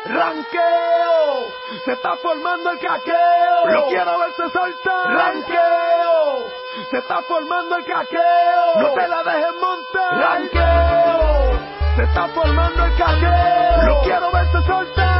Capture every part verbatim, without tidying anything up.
Ranqueo, se está formando el caqueo. Lo quiero verse soltar. Ranqueo, se está formando el caqueo. No te la dejes montar. Ranqueo, se está formando el caqueo. Lo quiero verse soltar.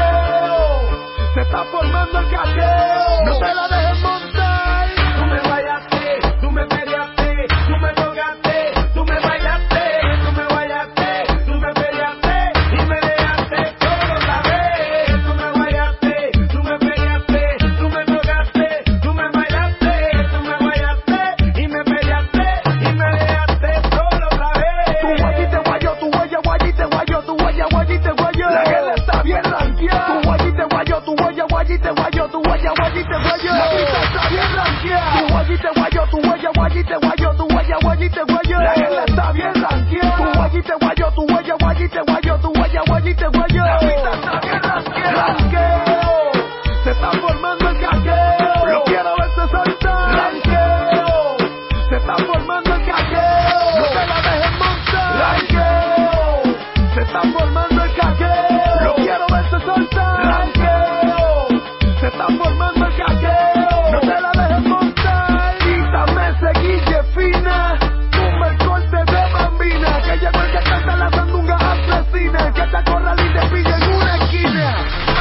Ranqueo, se está formando el caqueo. No te la dejes montar. Tú me guayaste, tú me peleaste, tú me tocaste, tú me bailaste, tú me guayaste, tú me peleaste y me dejaste todo otra vez. Tú me guayaste, tú me peleaste, tú me tocaste, tú me bailaste, tú me guayaste y me peleaste y me dejaste todo otra vez. Tu guayite guayo, tu guaya guayite guayo, tu guaya guayite guayo. La guerra está bien ranqueada. Tu guayite guayo, tu guaya guayite guayo, tu guaya guayite guayo. La pista está bien ranqueada. Tu guayite guayo, tu guaya guayite guayo, tu guaya guayite guayo. La guerra está bien ranqueada. Tu guayite guayo, tu guaya guayite guayo, tu guaya guayite guayo. La pista está bien ranqueada. Ranqueo, se está formando el caqueo. Lo quiero verse soltar. Ranqueo, se está formando el caqueo. No te la dejes montar. Ranqueo, se está formando el caqueo. Lo quiero verse soltar. Ranqueo, se está formando el caqueo. No te la dejes montar. Quítame ese guille fina, tumba el corte de bambina, que llegó el que canta la sandunga asesina, que te acorrala y te pilla en una esquina.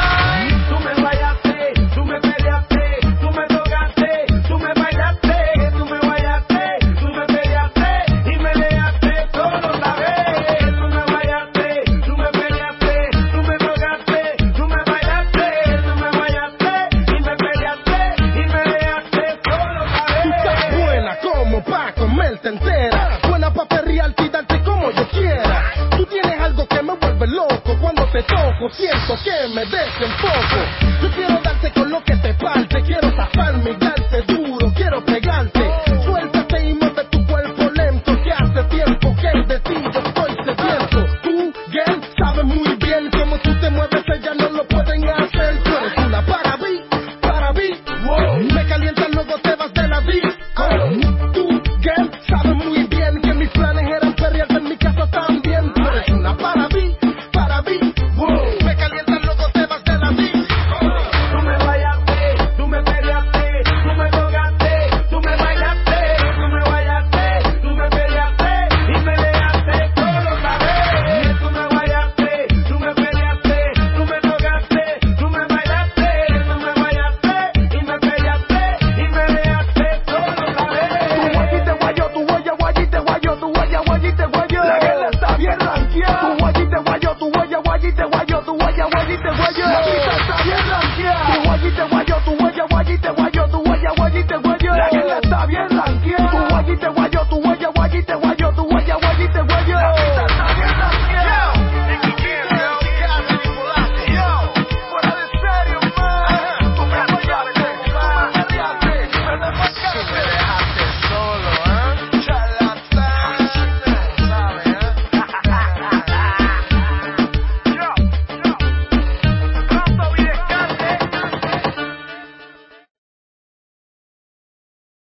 Ay, tú me guayaste, tú me peleaste, tú me tocaste, tú me bailaste, tú me guayaste, tú me peleaste y me dejaste todo otra vez. Tú me guayaste, tú me peleaste, tú me tocaste, tú me bailaste, tú me guayaste y me peleaste y me dejaste todo otra vez. Tú estás buena como pa' comerte entera, buena pa' perrearte y darte como yo quiera. Tú tienes algo que me vuelve loco, cuando te toco siento que me desenfoco. Yo quiero darte con lo que te parte, quiero zafarme y darte duro, quiero pegarte. Suéltate y mueve tu cuerpo lento, que hace tiempo que de ti yo estoy sediento. Tú, girl, sabes muy bien cómo tú te mueves